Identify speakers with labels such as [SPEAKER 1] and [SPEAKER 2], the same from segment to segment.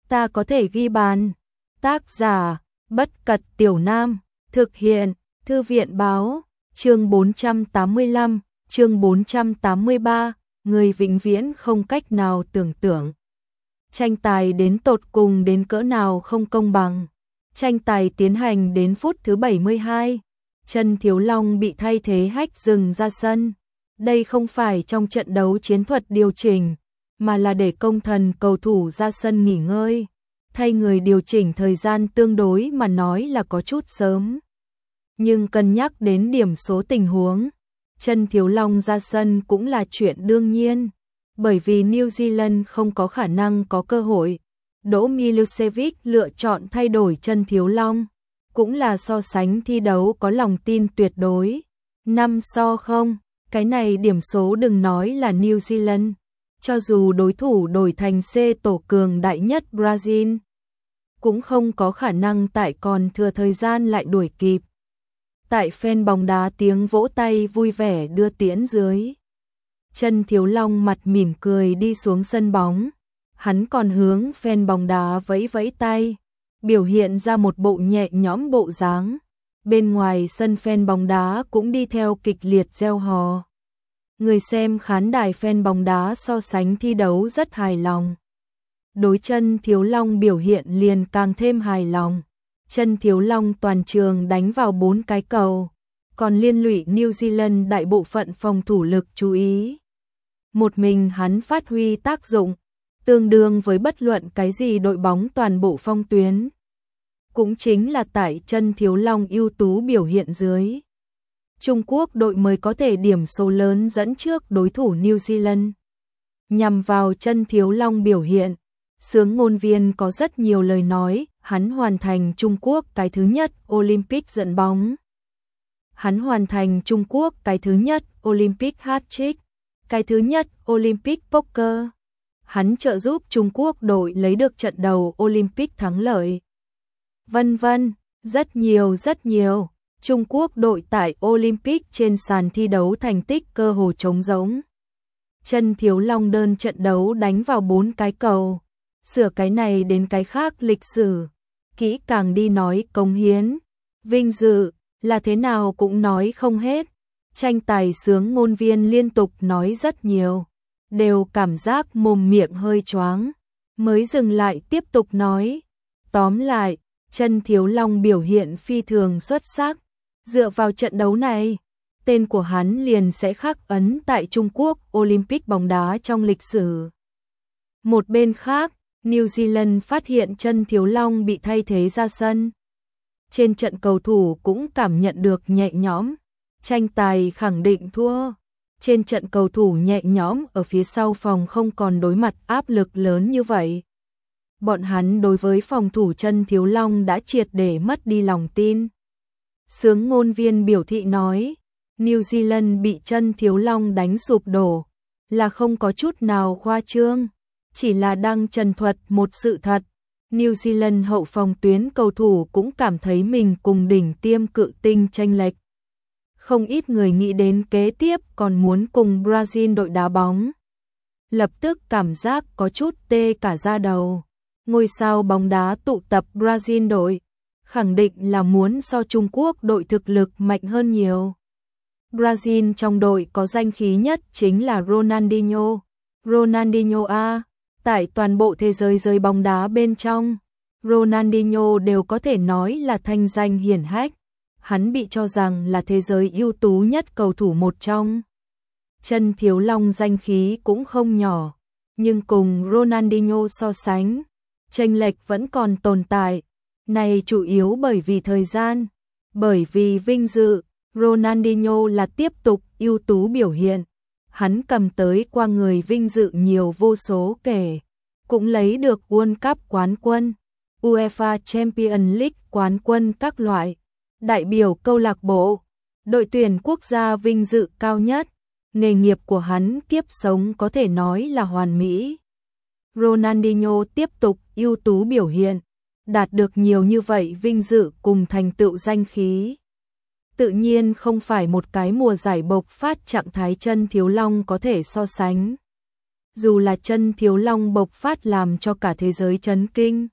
[SPEAKER 1] ta có thể ghi bàn. Tác giả, Bất Cật Tiểu Nam, thực hiện, Thư viện báo, chương 485, chương 483, người vĩnh viễn không cách nào tưởng tượng. Tranh tài đến tột cùng đến cỡ nào không công bằng. Tranh tài tiến hành đến phút thứ 72. Trần Thiếu Long bị thay thế Hách dừng ra sân. Đây không phải trong trận đấu chiến thuật điều chỉnh, mà là để công thần cầu thủ ra sân nghỉ ngơi. Thay người điều chỉnh thời gian tương đối mà nói là có chút sớm. Nhưng cân nhắc đến điểm số tình huống, Trần Thiếu Long ra sân cũng là chuyện đương nhiên. Bởi vì New Zealand không có khả năng có cơ hội. Đỗ Milosevic lựa chọn thay đổi Trần Thiếu Long, cũng là so sánh thi đấu có lòng tin tuyệt đối. 5-0, cái này điểm số đừng nói là New Zealand. Cho dù đối thủ đổi thành C tổ cường đại nhất Brazil, cũng không có khả năng tại còn thừa thời gian lại đuổi kịp. Tại fan bóng đá tiếng vỗ tay vui vẻ đưa tiễn dưới. Trần Thiếu Long mặt mỉm cười đi xuống sân bóng. Hắn còn hướng fan bóng đá vẫy vẫy tay, biểu hiện ra một bộ nhẹ nhõm bộ dáng. Bên ngoài sân fan bóng đá cũng đi theo kịch liệt reo hò. Người xem khán đài fan bóng đá so sánh thi đấu rất hài lòng. Đối Trần Thiếu Long biểu hiện liền càng thêm hài lòng. Trần Thiếu Long toàn trường đánh vào 4 cái cầu, còn liên lụy New Zealand đại bộ phận phòng thủ lực chú ý. Một mình hắn phát huy tác dụng, tương đương với bất luận cái gì đội bóng toàn bộ phong tuyến. Cũng chính là tại Trần Thiếu Long ưu tú biểu hiện dưới, Trung Quốc đội mới có thể điểm số lớn dẫn trước đối thủ New Zealand. Nhằm vào Trần Thiếu Long biểu hiện, sướng ngôn viên có rất nhiều lời nói. Hắn hoàn thành Trung Quốc cái thứ nhất Olympic dẫn bóng. Hắn hoàn thành Trung Quốc cái thứ nhất Olympic hat-trick, cái thứ nhất Olympic poker. Hắn trợ giúp Trung Quốc đội lấy được trận đầu Olympic thắng lợi. Vân vân, rất nhiều. Trung Quốc đội tại Olympic trên sàn thi đấu thành tích cơ hồ trống rỗng. Trần Thiếu Long đơn trận đấu đánh vào 4 cái cầu, sửa cái này đến cái khác lịch sử. Kỹ càng đi nói cống hiến, vinh dự, là thế nào cũng nói không hết. Tranh tài sướng ngôn viên liên tục nói rất nhiều, đều cảm giác mồm miệng hơi choáng, mới dừng lại tiếp tục nói. Tóm lại, Trần Thiếu Long biểu hiện phi thường xuất sắc. Dựa vào trận đấu này, tên của hắn liền sẽ khắc ấn tại Trung Quốc Olympic bóng đá trong lịch sử. Một bên khác, New Zealand phát hiện Trần Thiếu Long bị thay thế ra sân. Trên trận cầu thủ cũng cảm nhận được nhẹ nhõm, tranh tài khẳng định thua. Trên trận cầu thủ nhẹ nhõm ở phía sau phòng không còn đối mặt áp lực lớn như vậy. Bọn hắn đối với phòng thủ Trần Thiếu Long đã triệt để mất đi lòng tin. Sướng ngôn viên biểu thị nói, New Zealand bị Trần Thiếu Long đánh sụp đổ, là không có chút nào khoa trương. Chỉ là đang trần thuật một sự thật. New Zealand hậu phòng tuyến cầu thủ cũng cảm thấy mình cùng đỉnh tiêm cự tinh chênh lệch. Không ít người nghĩ đến kế tiếp còn muốn cùng Brazil đội đá bóng. Lập tức cảm giác có chút tê cả da đầu. Ngôi sao bóng đá tụ tập Brazil đội, khẳng định là muốn so Trung Quốc đội thực lực mạnh hơn nhiều. Brazil trong đội có danh khí nhất chính là Ronaldinho. Ronaldinho A. Tại toàn bộ thế giới giới bóng đá bên trong, Ronaldinho đều có thể nói là thanh danh hiển hách. Hắn bị cho rằng là thế giới ưu tú nhất cầu thủ một trong. Trần Thiếu Long danh khí cũng không nhỏ, nhưng cùng Ronaldinho so sánh, chênh lệch vẫn còn tồn tại. Này chủ yếu bởi vì thời gian, bởi vì vinh dự. Ronaldinho là tiếp tục ưu tú biểu hiện. Hắn cầm tới qua người vinh dự nhiều vô số kể, cũng lấy được World Cup quán quân, UEFA Champions League quán quân các loại, đại biểu câu lạc bộ, đội tuyển quốc gia vinh dự cao nhất. Nghề nghiệp của hắn kiếp sống có thể nói là hoàn mỹ. Ronaldinho tiếp tục ưu tú biểu hiện, đạt được nhiều như vậy vinh dự cùng thành tựu danh khí. Tự nhiên không phải một cái mùa giải bộc phát trạng thái Trần Thiếu Long có thể so sánh. dù là Chân Thiếu Long bộc phát làm cho cả thế giới chấn kinh.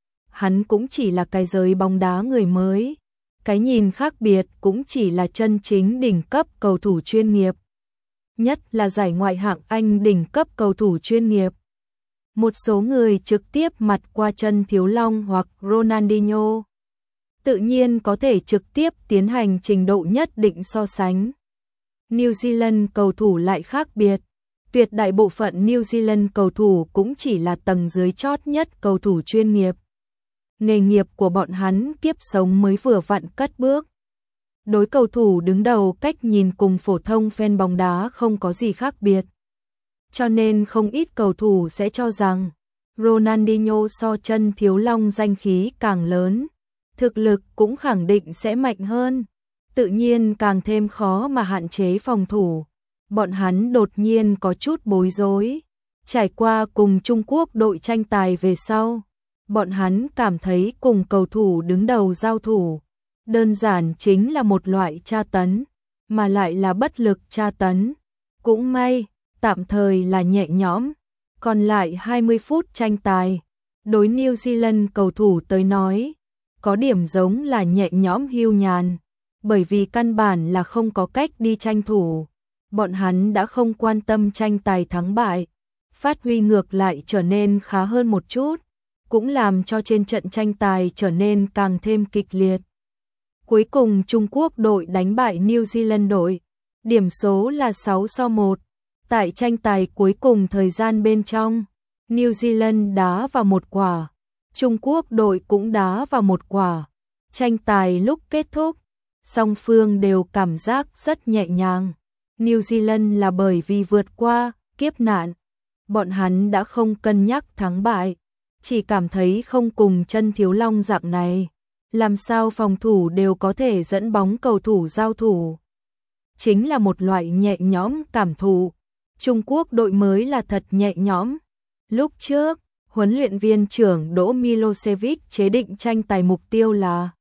[SPEAKER 1] Hắn cũng chỉ là cái giới bóng đá người mới, cái nhìn khác biệt cũng chỉ là chân chính đỉnh cấp cầu thủ chuyên nghiệp. Nhất là giải ngoại hạng Anh đỉnh cấp cầu thủ chuyên nghiệp. Một số người trực tiếp mặt qua Chân Thiếu Long hoặc Ronaldinho, tự nhiên có thể trực tiếp tiến hành trình độ nhất định so sánh. New Zealand cầu thủ lại khác biệt, tuyệt đại bộ phận New Zealand cầu thủ cũng chỉ là tầng dưới chót nhất cầu thủ chuyên nghiệp. Nghề nghiệp của bọn hắn kiếp sống mới vừa vặn cất bước. Đối cầu thủ đứng đầu cách nhìn cùng phổ thông fan bóng đá không có gì khác biệt. Cho nên không ít cầu thủ sẽ cho rằng Ronaldinho so Chân Thiếu Long danh khí càng lớn, thực lực cũng khẳng định sẽ mạnh hơn, tự nhiên càng thêm khó mà hạn chế phòng thủ. Bọn hắn đột nhiên có chút bối rối, trải qua cùng Trung Quốc đội tranh tài về sau, bọn hắn cảm thấy cùng cầu thủ đứng đầu giao thủ, đơn giản chính là một loại tra tấn, mà lại là bất lực tra tấn. Cũng may, tạm thời là nhẹ nhõm, còn lại 20 phút tranh tài, đối New Zealand cầu thủ tới nói, có điểm giống là nhẹ nhõm hiu nhàn, bởi vì căn bản là không có cách đi tranh thủ. Bọn hắn đã không quan tâm tranh tài thắng bại, phát huy ngược lại trở nên khá hơn một chút, cũng làm cho trên trận tranh tài trở nên càng thêm kịch liệt. Cuối cùng Trung Quốc đội đánh bại New Zealand đội, điểm số là 6-1. Tại tranh tài cuối cùng thời gian bên trong, New Zealand đá vào một quả, Trung Quốc đội cũng đá vào một quả. Tranh tài lúc kết thúc, song phương đều cảm giác rất nhẹ nhàng. New Zealand là bởi vì vượt qua kiếp nạn, bọn hắn đã không cân nhắc thắng bại, chỉ cảm thấy không cùng Chân Thiếu Long dạng này, làm sao phòng thủ đều có thể dẫn bóng cầu thủ giao thủ. Chính là một loại nhẹ nhõm cảm thụ. Trung Quốc đội mới là thật nhẹ nhõm. Lúc trước, huấn luyện viên trưởng Đỗ Milosevic chế định tranh tài mục tiêu là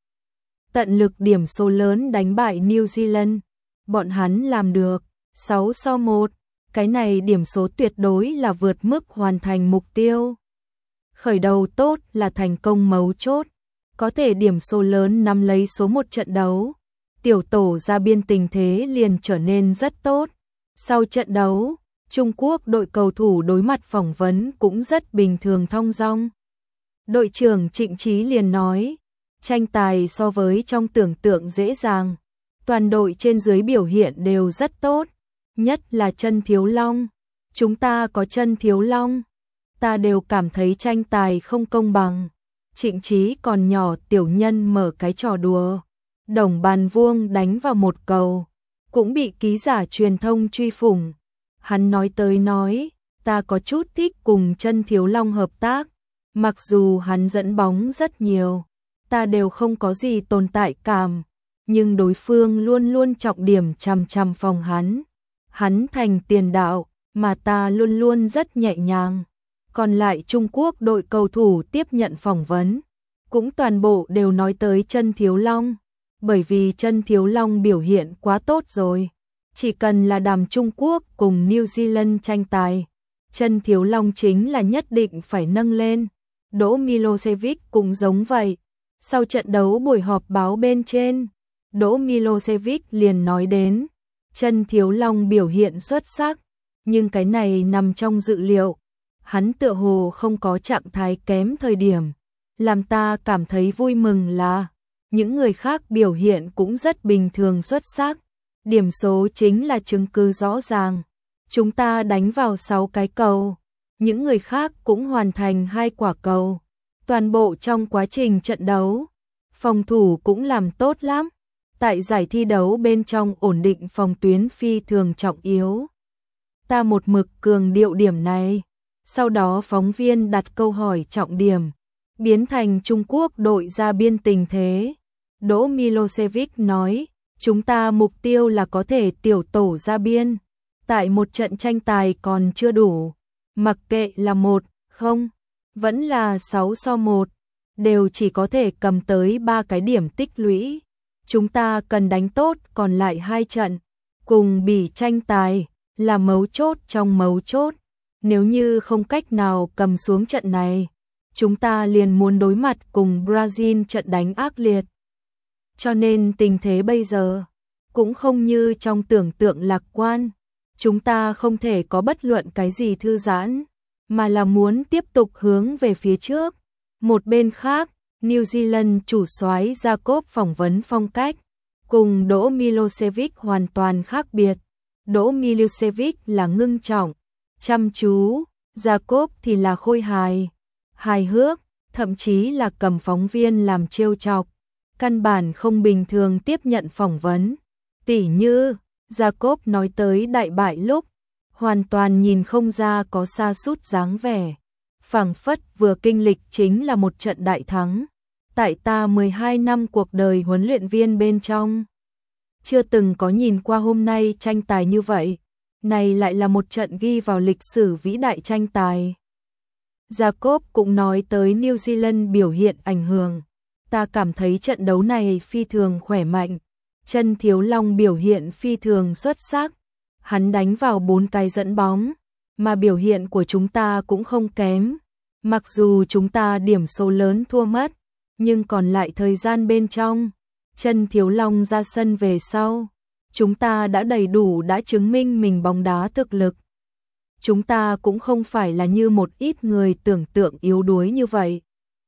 [SPEAKER 1] tận lực điểm số lớn đánh bại New Zealand. Bọn hắn làm được 6-1, cái này điểm số tuyệt đối là vượt mức hoàn thành mục tiêu. Khởi đầu tốt là thành công mấu chốt, có thể điểm số lớn nắm lấy số một trận đấu. Tiểu tổ ra biên tình thế liền trở nên rất tốt. Sau trận đấu, Trung Quốc đội cầu thủ đối mặt phỏng vấn cũng rất bình thường thong dong. Đội trưởng Trịnh Chí liền nói, tranh tài so với trong tưởng tượng dễ dàng, toàn đội trên dưới biểu hiện đều rất tốt, nhất là Chân Thiếu Long. Chúng ta có Chân Thiếu Long, ta đều cảm thấy tranh tài không công bằng. Trịnh Chí còn nhỏ tiểu nhân mở cái trò đùa, đồng bàn vuông đánh vào một cầu, cũng bị ký giả truyền thông truy phủng. Hắn nói tới nói, ta có chút thích cùng Chân Thiếu Long hợp tác, mặc dù hắn dẫn bóng rất nhiều, ta đều không có gì tồn tại cảm, nhưng đối phương luôn luôn trọng điểm chằm chằm phòng hắn. Hắn thành tiền đạo, mà ta luôn luôn rất nhẹ nhàng. Còn lại Trung Quốc đội cầu thủ tiếp nhận phỏng vấn, cũng toàn bộ đều nói tới Chân Thiếu Long, bởi vì Chân Thiếu Long biểu hiện quá tốt rồi. Chỉ cần là đàm Trung Quốc cùng New Zealand tranh tài, Chân Thiếu Long chính là nhất định phải nâng lên. Đỗ Milosevic cũng giống vậy. Sau trận đấu buổi họp báo bên trên, Đỗ Milosevic liền nói đến, Chân Thiếu Long biểu hiện xuất sắc, nhưng cái này nằm trong dự liệu. Hắn tựa hồ không có trạng thái kém thời điểm. Làm ta cảm thấy vui mừng là, những người khác biểu hiện cũng rất bình thường xuất sắc. Điểm số chính là chứng cứ rõ ràng. Chúng ta đánh vào 6 cái cầu, những người khác cũng hoàn thành 2 quả cầu. Toàn bộ trong quá trình trận đấu, phòng thủ cũng làm tốt lắm. Tại giải thi đấu bên trong ổn định phòng tuyến phi thường trọng yếu. Ta một mực cường điệu điểm này. Sau đó phóng viên đặt câu hỏi trọng điểm, biến thành Trung Quốc đội ra biên tình thế. Đỗ Milosevic nói, chúng ta mục tiêu là có thể tiểu tổ ra biên. Tại một trận tranh tài còn chưa đủ, mặc kệ là 1-0, vẫn là 6-1, đều chỉ có thể cầm tới 3 cái điểm tích lũy. Chúng ta cần đánh tốt còn lại 2 trận, cùng Bỉ tranh tài, là mấu chốt trong mấu chốt. Nếu như không cách nào cầm xuống trận này, chúng ta liền muốn đối mặt cùng Brazil trận đánh ác liệt. Cho nên tình thế bây giờ cũng không như trong tưởng tượng lạc quan. Chúng ta không thể có bất luận cái gì thư giãn, mà là muốn tiếp tục hướng về phía trước. Một bên khác, New Zealand chủ soái Jacob phỏng vấn phong cách cùng Đỗ Milosevic hoàn toàn khác biệt. Đỗ Milosevic là ngưng trọng, chăm chú, Jacob thì là khôi hài, hài hước, thậm chí là cầm phóng viên làm trêu chọc, căn bản không bình thường tiếp nhận phỏng vấn. Tỉ như, Jacob nói tới đại bại lúc, hoàn toàn nhìn không ra có sa sút dáng vẻ, phảng phất vừa kinh lịch chính là một trận đại thắng. Tại ta 12 năm cuộc đời huấn luyện viên bên trong, chưa từng có nhìn qua hôm nay tranh tài như vậy, này lại là một trận ghi vào lịch sử vĩ đại tranh tài. Jacob cũng nói tới New Zealand biểu hiện ảnh hưởng, ta cảm thấy trận đấu này phi thường khỏe mạnh, Trần Thiếu Long biểu hiện phi thường xuất sắc, hắn đánh vào 4 cái dẫn bóng, mà biểu hiện của chúng ta cũng không kém, mặc dù chúng ta điểm số lớn thua mất, nhưng còn lại thời gian bên trong, Trần Thiếu Long ra sân về sau, chúng ta đã đầy đủ đã chứng minh mình bóng đá thực lực. Chúng ta cũng không phải là như một ít người tưởng tượng yếu đuối như vậy.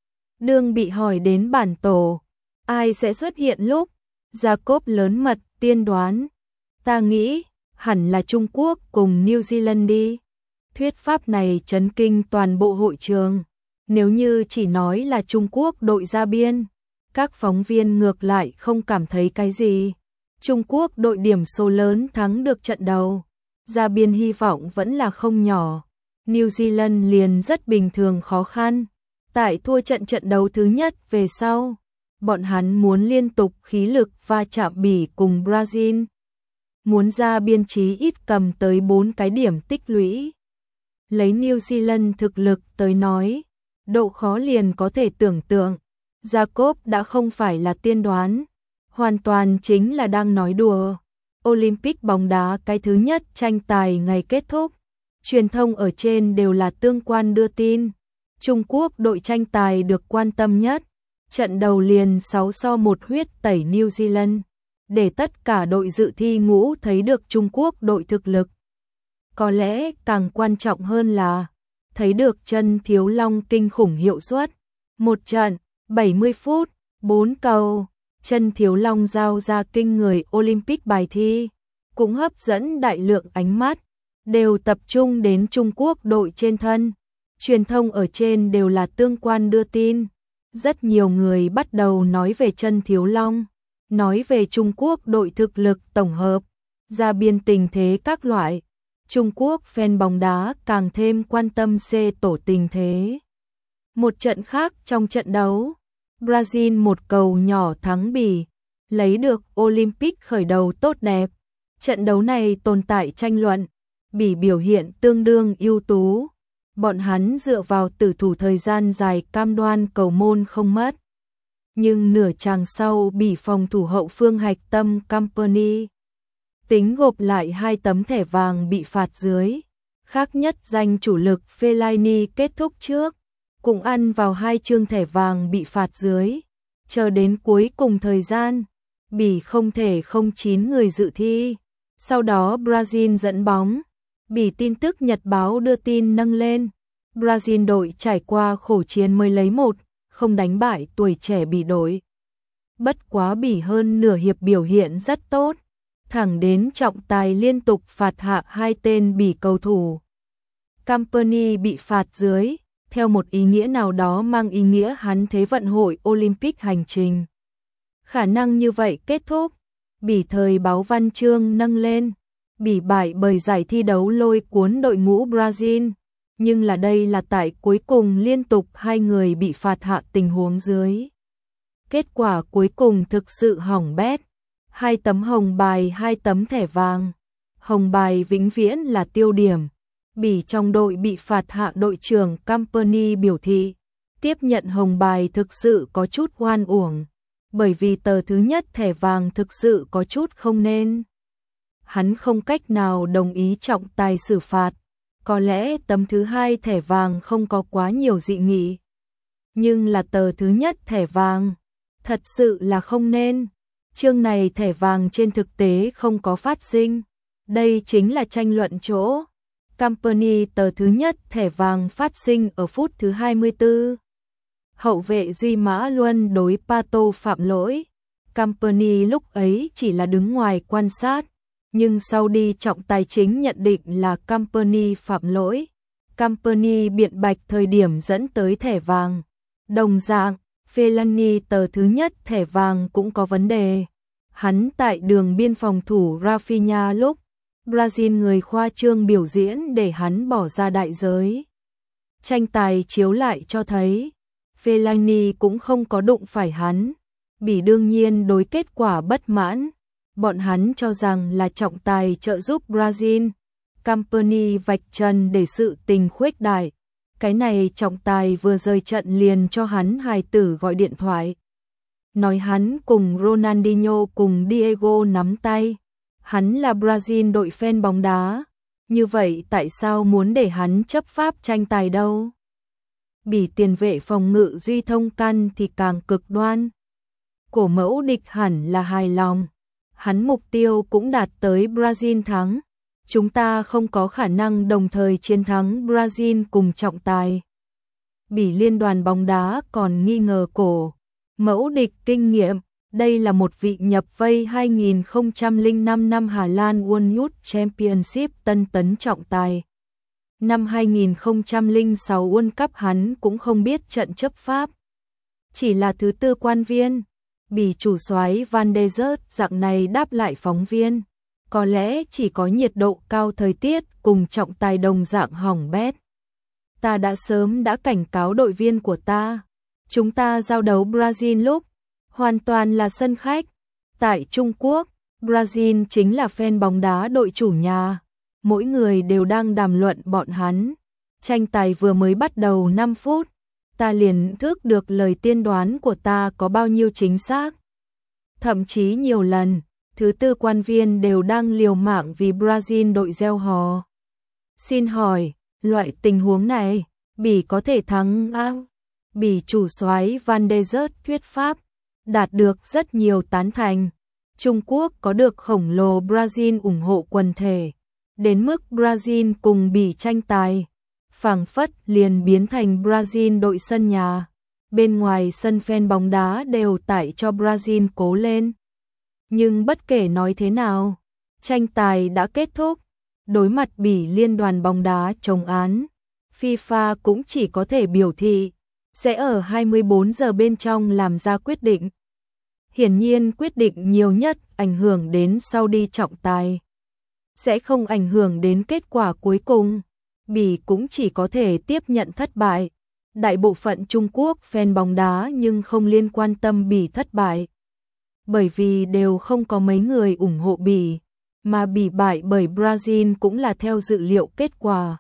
[SPEAKER 1] Đương bị hỏi đến bản tổ, ai sẽ xuất hiện lúc, Jacob lớn mật tiên đoán, ta nghĩ hẳn là Trung Quốc cùng New Zealand đi. Thuyết pháp này chấn kinh toàn bộ hội trường. Nếu như chỉ nói là Trung Quốc đội ra biên, các phóng viên ngược lại không cảm thấy cái gì. Trung Quốc đội điểm số lớn thắng được trận đầu, ra biên hy vọng vẫn là không nhỏ. New Zealand liền rất bình thường khó khăn. Tại thua trận đấu thứ nhất về sau, bọn hắn muốn liên tục khí lực va chạm Bỉ cùng Brazil. Muốn ra biên chí ít cầm tới 4 cái điểm tích lũy. Lấy New Zealand thực lực tới nói, độ khó liền có thể tưởng tượng. Jacob đã không phải là tiên đoán, hoàn toàn chính là đang nói đùa. Olympic bóng đá cái thứ nhất tranh tài ngày kết thúc, truyền thông ở trên đều là tương quan đưa tin. Trung Quốc đội tranh tài được quan tâm nhất, trận đầu liền 6-1 huyết tẩy New Zealand, để tất cả đội dự thi ngũ thấy được Trung Quốc đội thực lực. Có lẽ càng quan trọng hơn là thấy được Trần Thiếu Long kinh khủng hiệu suất. Một trận, 70 phút, 4 cầu, Trần Thiếu Long giao ra kinh người Olympic bài thi, cũng hấp dẫn đại lượng ánh mắt, đều tập trung đến Trung Quốc đội trên thân. Truyền thông ở trên đều là tương quan đưa tin. Rất nhiều người bắt đầu nói về Trần Thiếu Long, nói về Trung Quốc đội thực lực tổng hợp, ra biên tình thế các loại. Trung Quốc fan bóng đá càng thêm quan tâm C tổ tình thế. Một trận khác trong trận đấu, Brazil một cầu nhỏ thắng Bỉ, lấy được Olympic khởi đầu tốt đẹp. Trận đấu này tồn tại tranh luận, Bỉ biểu hiện tương đương ưu tú. Bọn hắn dựa vào tử thủ thời gian dài cam đoan cầu môn không mất. Nhưng nửa chàng sau Bỉ phòng thủ hậu phương hạch tâm Company tính gộp lại 2 tấm thẻ vàng bị phạt dưới. Khác nhất danh chủ lực Fellaini kết thúc trước, cũng ăn vào 2 chương thẻ vàng bị phạt dưới. Chờ đến cuối cùng thời gian, Bỉ không thể không 9 người dự thi. Sau đó Brazil dẫn bóng. Bỉ tin tức nhật báo đưa tin nâng lên. Brazil đội trải qua khổ chiến mới lấy 1, không đánh bại tuổi trẻ Bỉ đội. Bất quá Bỉ hơn nửa hiệp biểu hiện rất tốt, thẳng đến trọng tài liên tục phạt hạ 2 tên Bỉ cầu thủ. Company bị phạt dưới, theo một ý nghĩa nào đó mang ý nghĩa hắn thế vận hội Olympic hành trình. Khả năng như vậy kết thúc, Bỉ thời báo văn chương nâng lên, Bỉ bại bởi giải thi đấu lôi cuốn đội ngũ Brazil, nhưng là đây là tại cuối cùng liên tục 2 người bị phạt hạ tình huống dưới. Kết quả cuối cùng thực sự hỏng bét, 2 tấm hồng bài 2 tấm thẻ vàng. Hồng bài vĩnh viễn là tiêu điểm. Bỉ trong đội bị phạt hạ đội trưởng Company biểu thị, tiếp nhận hồng bài thực sự có chút oan uổng, bởi vì tờ thứ nhất thẻ vàng thực sự có chút không nên. Hắn không cách nào đồng ý trọng tài xử phạt, Có lẽ tấm thứ hai thẻ vàng không có quá nhiều dị nghị. Nhưng là tờ thứ nhất thẻ vàng. Thật sự là không nên. Chương này thẻ vàng trên thực tế không có phát sinh. Đây chính là tranh luận chỗ. Company tờ thứ nhất thẻ vàng phát sinh ở phút thứ 24. Hậu vệ Duy Mã Luân đối Pato phạm lỗi. Company lúc ấy chỉ là đứng ngoài quan sát. Nhưng sau đi trọng tài chính nhận định là Company phạm lỗi. Company biện bạch thời điểm dẫn tới thẻ vàng. Đồng dạng, Fellaini tờ thứ nhất thẻ vàng cũng có vấn đề. Hắn tại đường biên phòng thủ Rafinha lúc Brazil người khoa trương biểu diễn để hắn bỏ ra đại giới. Tranh tài chiếu lại cho thấy Fellaini cũng không có đụng phải hắn. Bỉ đương nhiên đối kết quả bất mãn. Bọn hắn cho rằng là trọng tài trợ giúp Brazil. Company vạch trần để sự tình khuếch đại. Cái này trọng tài vừa rời trận liền cho hắn hài tử gọi điện thoại. Nói hắn cùng Ronaldinho cùng Diego nắm tay. Hắn là Brazil đội fan bóng đá. Như vậy tại sao muốn để hắn chấp pháp tranh tài đâu? Bỉ tiền vệ phòng ngự Duy Thông Căn thì càng cực đoan. Cổ mẫu địch hẳn là hài lòng. Hắn mục tiêu cũng đạt tới Brazil thắng. Chúng ta không có khả năng đồng thời chiến thắng Brazil cùng trọng tài. Bỉ liên đoàn bóng đá còn nghi ngờ cổ mẫu địch kinh nghiệm. Đây là một vị nhập vây 2005 năm Hà Lan World Youth Championship tân tấn trọng tài. Năm 2006 World Cup hắn cũng không biết trận chấp pháp. Chỉ là thứ tư quan viên. Bỉ chủ soái Van der Zert dạng này đáp lại phóng viên. Có lẽ chỉ có nhiệt độ cao thời tiết cùng trọng tài đồng dạng hỏng bét. Ta đã sớm đã cảnh cáo đội viên của ta. Chúng ta giao đấu Brazil lúc hoàn toàn là sân khách. Tại Trung Quốc, Brazil chính là fan bóng đá đội chủ nhà. Mỗi người đều đang đàm luận bọn hắn. Tranh tài vừa mới bắt đầu 5 phút. Ta liền thức được lời tiên đoán của ta có bao nhiêu chính xác. Thậm chí nhiều lần, thứ tư quan viên đều đang liều mạng vì Brazil đội gieo hò. Xin hỏi, loại tình huống này, Bỉ có thể thắng không? Bỉ chủ soái Van der Zert thuyết pháp, đạt được rất nhiều tán thành. Trung Quốc có được khổng lồ Brazil ủng hộ quần thể. Đến mức Brazil cùng Bỉ tranh tài. Phảng phất liền biến thành Brazil đội sân nhà. Bên ngoài sân fan bóng đá đều tải cho Brazil cố lên. Nhưng bất kể nói thế nào, tranh tài đã kết thúc. Đối mặt Bỉ liên đoàn bóng đá chống án, FIFA cũng chỉ có thể biểu thị sẽ ở 24 giờ bên trong làm ra quyết định. Hiển nhiên quyết định nhiều nhất ảnh hưởng đến sau đi trọng tài. Sẽ không ảnh hưởng đến kết quả cuối cùng. Bỉ cũng chỉ có thể tiếp nhận thất bại. Đại bộ phận Trung Quốc fan bóng đá nhưng không liên quan tâm Bỉ thất bại. Bởi vì đều không có mấy người ủng hộ Bỉ. Mà Bỉ bại bởi Brazil cũng là theo dự liệu kết quả.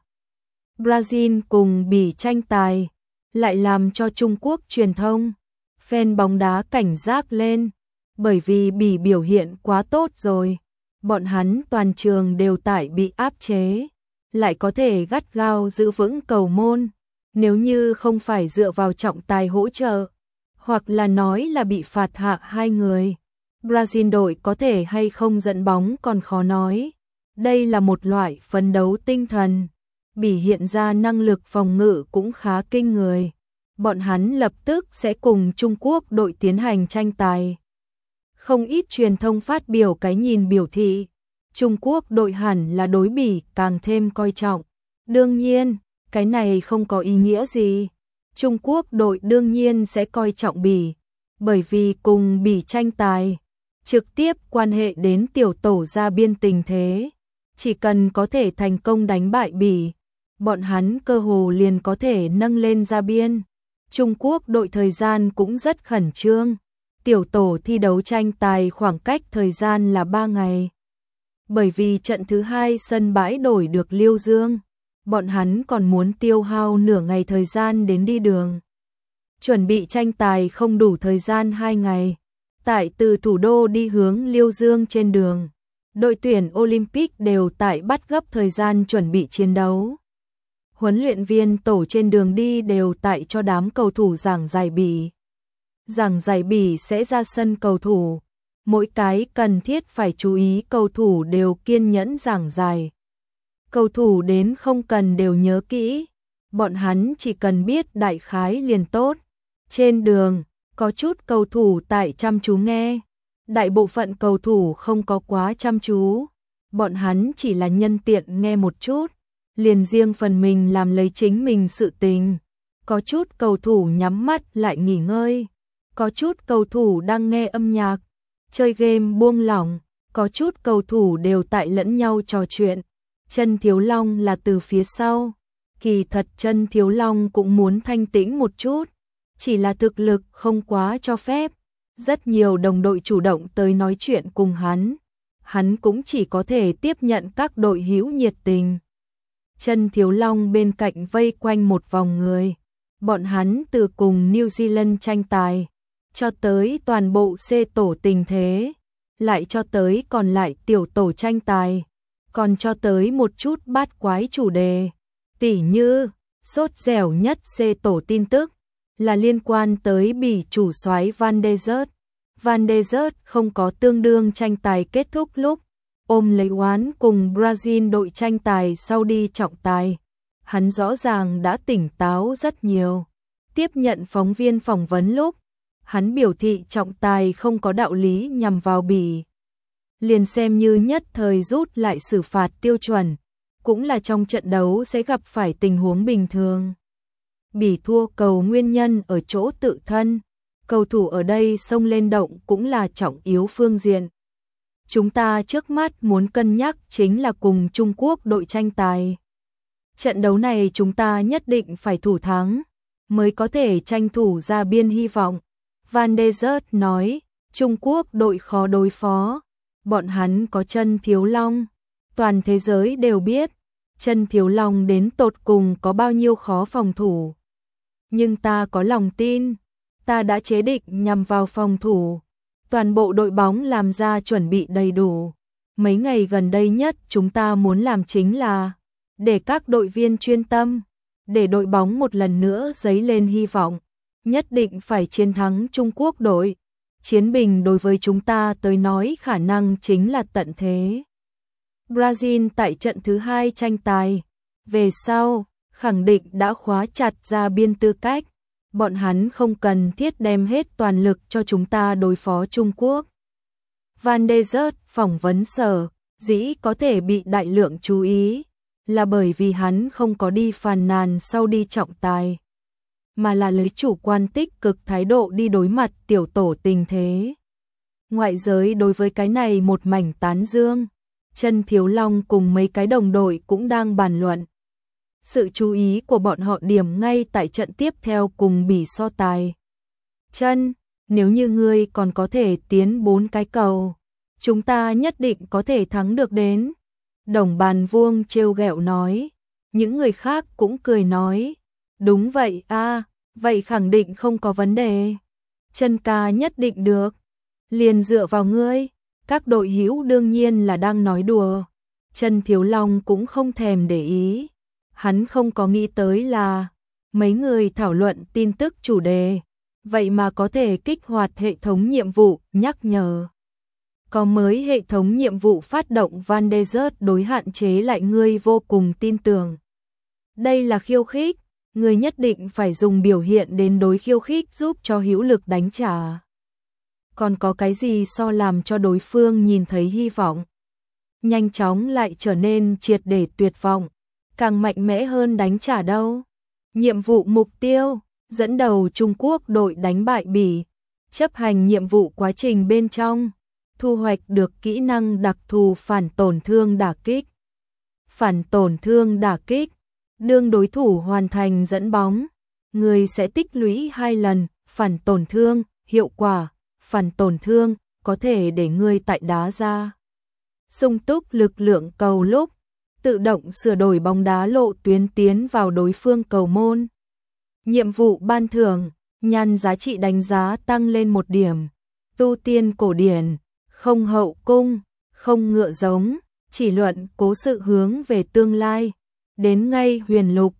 [SPEAKER 1] Brazil cùng Bỉ tranh tài lại làm cho Trung Quốc truyền thông, fan bóng đá cảnh giác lên. Bởi vì Bỉ biểu hiện quá tốt rồi. Bọn hắn toàn trường đều tại bị áp chế. Lại có thể gắt gao giữ vững cầu môn. Nếu như không phải dựa vào trọng tài hỗ trợ, hoặc là nói là bị phạt hạ 2 người, Brazil đội có thể hay không dẫn bóng còn khó nói. Đây là một loại phấn đấu tinh thần. Bỉ hiện ra năng lực phòng ngự cũng khá kinh người. Bọn hắn lập tức sẽ cùng Trung Quốc đội tiến hành tranh tài. Không ít truyền thông phát biểu cái nhìn biểu thị Trung Quốc đội hẳn là đối Bỉ càng thêm coi trọng. Đương nhiên, cái này không có ý nghĩa gì. Trung Quốc đội đương nhiên sẽ coi trọng Bỉ, bởi vì cùng Bỉ tranh tài, trực tiếp quan hệ đến tiểu tổ ra biên tình thế. Chỉ cần có thể thành công đánh bại Bỉ, bọn hắn cơ hồ liền có thể nâng lên ra biên. Trung Quốc đội thời gian cũng rất khẩn trương. Tiểu tổ thi đấu tranh tài khoảng cách thời gian là 3 ngày. Bởi vì trận thứ 2 sân bãi đổi được Liêu Dương, bọn hắn còn muốn tiêu hao nửa ngày thời gian đến đi đường. Chuẩn bị tranh tài không đủ thời gian 2 ngày. Tại từ thủ đô đi hướng Liêu Dương trên đường, đội tuyển Olympic đều tại bắt gấp thời gian chuẩn bị chiến đấu. Huấn luyện viên tổ trên đường đi đều tại cho đám cầu thủ giảng giải bỉ. Giảng giải bỉ sẽ ra sân cầu thủ. Mỗi cái cần thiết phải chú ý cầu thủ đều kiên nhẫn giảng giải. Cầu thủ đến không cần đều nhớ kỹ. Bọn hắn chỉ cần biết đại khái liền tốt. Trên đường, có chút cầu thủ tại chăm chú nghe. Đại bộ phận cầu thủ không có quá chăm chú. Bọn hắn chỉ là nhân tiện nghe một chút. Liền riêng phần mình làm lấy chính mình sự tình. Có chút cầu thủ nhắm mắt lại nghỉ ngơi. Có chút cầu thủ đang nghe âm nhạc, chơi game buông lỏng. Có chút cầu thủ đều tại lẫn nhau trò chuyện. Chân Thiếu Long là từ phía sau. Kỳ thật Chân Thiếu Long cũng muốn thanh tĩnh một chút. Chỉ là thực lực không quá cho phép. Rất nhiều đồng đội chủ động tới nói chuyện cùng hắn. Hắn cũng chỉ có thể tiếp nhận các đội hữu nhiệt tình. Chân Thiếu Long bên cạnh vây quanh một vòng người. Bọn hắn từ cùng New Zealand tranh tài, cho tới toàn bộ C tổ tình thế, lại cho tới còn lại tiểu tổ tranh tài, còn cho tới một chút bát quái chủ đề. Tỉ như, sốt dẻo nhất C tổ tin tức, là liên quan tới bỉ chủ soái Van der Zert. Van der Zert không có tương đương tranh tài kết thúc lúc ôm lấy oán cùng Brazil đội tranh tài sau đi trọng tài. Hắn rõ ràng đã tỉnh táo rất nhiều. Tiếp nhận phóng viên phỏng vấn lúc, hắn biểu thị trọng tài không có đạo lý nhằm vào bỉ. Liền xem như nhất thời rút lại xử phạt tiêu chuẩn, cũng là trong trận đấu sẽ gặp phải tình huống bình thường. Bỉ thua cầu nguyên nhân ở chỗ tự thân. Cầu thủ ở đây xông lên động cũng là trọng yếu phương diện. Chúng ta trước mắt muốn cân nhắc chính là cùng Trung Quốc đội tranh tài. Trận đấu này chúng ta nhất định phải thủ thắng, mới có thể tranh thủ ra biên hy vọng. Van der Zert nói, Trung Quốc đội khó đối phó. Bọn hắn có Chân Thiếu Long. Toàn thế giới đều biết, Chân Thiếu Long đến tột cùng có bao nhiêu khó phòng thủ. Nhưng ta có lòng tin. Ta đã chế định nhằm vào phòng thủ. Toàn bộ đội bóng làm ra chuẩn bị đầy đủ. Mấy ngày gần đây nhất chúng ta muốn làm chính là để các đội viên chuyên tâm, để đội bóng một lần nữa dấy lên hy vọng. Nhất định phải chiến thắng Trung Quốc đội. Chiến bình đối với chúng ta tới nói khả năng chính là tận thế. Brazil tại trận thứ 2 tranh tài. Về sau, khẳng định đã khóa chặt ra biên tư cách. Bọn hắn không cần thiết đem hết toàn lực cho chúng ta đối phó Trung Quốc. Van der Zert phỏng vấn Sở Dĩ có thể bị đại lượng chú ý, là bởi vì hắn không có đi phàn nàn sau đi trọng tài, mà là lấy chủ quan tích cực thái độ đi đối mặt tiểu tổ tình thế. Ngoại giới đối với cái này một mảnh tán dương. Chân Thiếu Long cùng mấy cái đồng đội cũng đang bàn luận. Sự chú ý của bọn họ điểm ngay tại trận tiếp theo cùng bỉ so tài. Chân, nếu như ngươi còn có thể tiến 4 cái cầu, chúng ta nhất định có thể thắng được đến. Đồng Bàn Vuông trêu ghẹo nói. Những người khác cũng cười nói. Đúng vậy a, vậy khẳng định không có vấn đề. Chân ca nhất định được. Liền dựa vào ngươi. Các đội hữu đương nhiên là đang nói đùa. Chân Thiếu Long cũng không thèm để ý. Hắn không có nghĩ tới là mấy người thảo luận tin tức chủ đề, vậy mà có thể kích hoạt hệ thống nhiệm vụ nhắc nhở. Có mới hệ thống nhiệm vụ phát động Van der Zert đối hạn chế lại ngươi vô cùng tin tưởng. Đây là khiêu khích, ngươi nhất định phải dùng biểu hiện đến đối khiêu khích giúp cho hữu lực đánh trả. Còn có cái gì so làm cho đối phương nhìn thấy hy vọng, nhanh chóng lại trở nên triệt để tuyệt vọng, càng mạnh mẽ hơn đánh trả đâu. Nhiệm vụ mục tiêu, dẫn đầu Trung Quốc đội đánh bại bỉ, chấp hành nhiệm vụ quá trình bên trong, thu hoạch được kỹ năng đặc thù phản tổn thương đả kích. Phản tổn thương đả kích, đương đối thủ hoàn thành dẫn bóng, người sẽ tích lũy 2 lần phản tổn thương, hiệu quả phản tổn thương có thể để người tại đá ra sung túc lực lượng cầu lúc tự động sửa đổi bóng đá lộ tuyến tiến vào đối phương cầu môn. Nhiệm vụ ban thưởng, nhan giá trị đánh giá tăng lên 1 điểm. Tu tiên cổ điển, không hậu cung, không ngựa giống, chỉ luận cố sự hướng về tương lai. Đến ngay huyền lục,